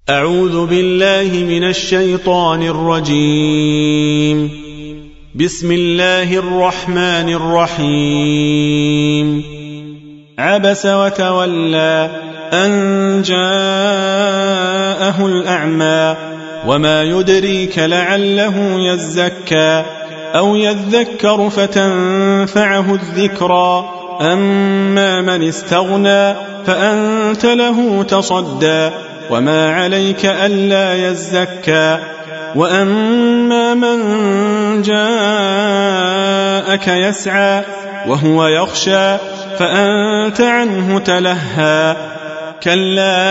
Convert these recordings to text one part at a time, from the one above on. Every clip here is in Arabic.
أعوذ بالله من الشيطان الرجيم. بسم الله الرحمن الرحيم. عبس وتولى أن جاءه الأعمى وما يدريك لعله يزكى أو يذكر فتنفعه الذكرى أما من استغنى فأنت له تصدى وما عليك ألا يزكى وأما من جاءك يسعى وهو يخشى فأنت عنه تلهى كلا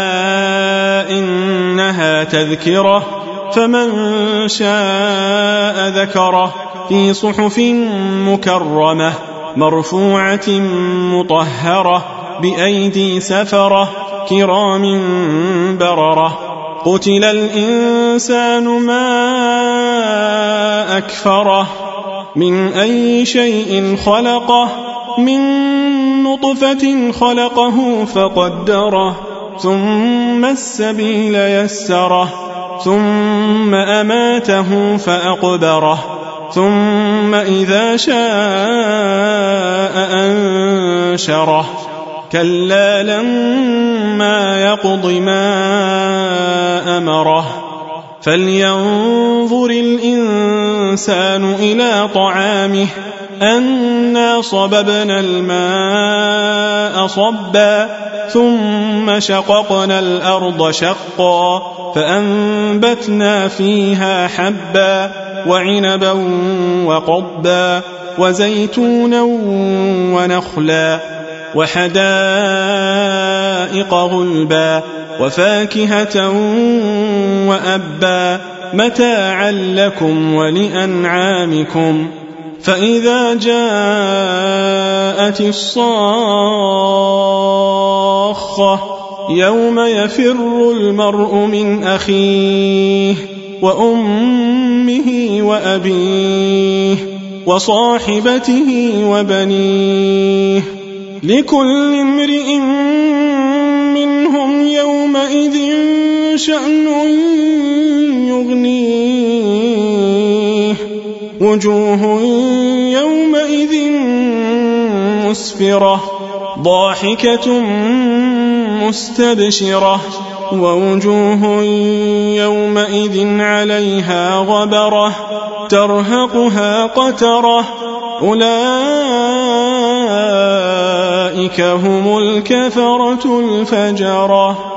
إنها تذكرة فمن شاء ذكره في صحف مكرمة مرفوعة مطهرة بأيدي سفرة كرام بررة قتل الإنسان ما أكفره من أي شيء خلقه من نطفة خلقه فقدره ثم السبيل يسره ثم أماته فأقبره ثم إذا شاء أنشره كلا لما يقض ما أمره فلينظر الإنسان إلى طعامه أنا صببنا الماء صبا ثم شققنا الأرض شقا فأنبتنا فيها حبا وعنبا وقضبا وزيتونا ونخلا وحدائق غلبا وفاكهة وأبا متاعا لكم ولأنعامكم فإذا جاءت الصاخة يوم يفر المرء من أخيه وأمه وأبيه وصاحبته وبنيه لكل امرئ منهم يومئذ شأن يغنيه وجوه يومئذ مسفرة ضاحكة مستبشرة ووجوه يومئذ عليها غبرة ترهقها قترة أولئك هم الكفرة الفجرة.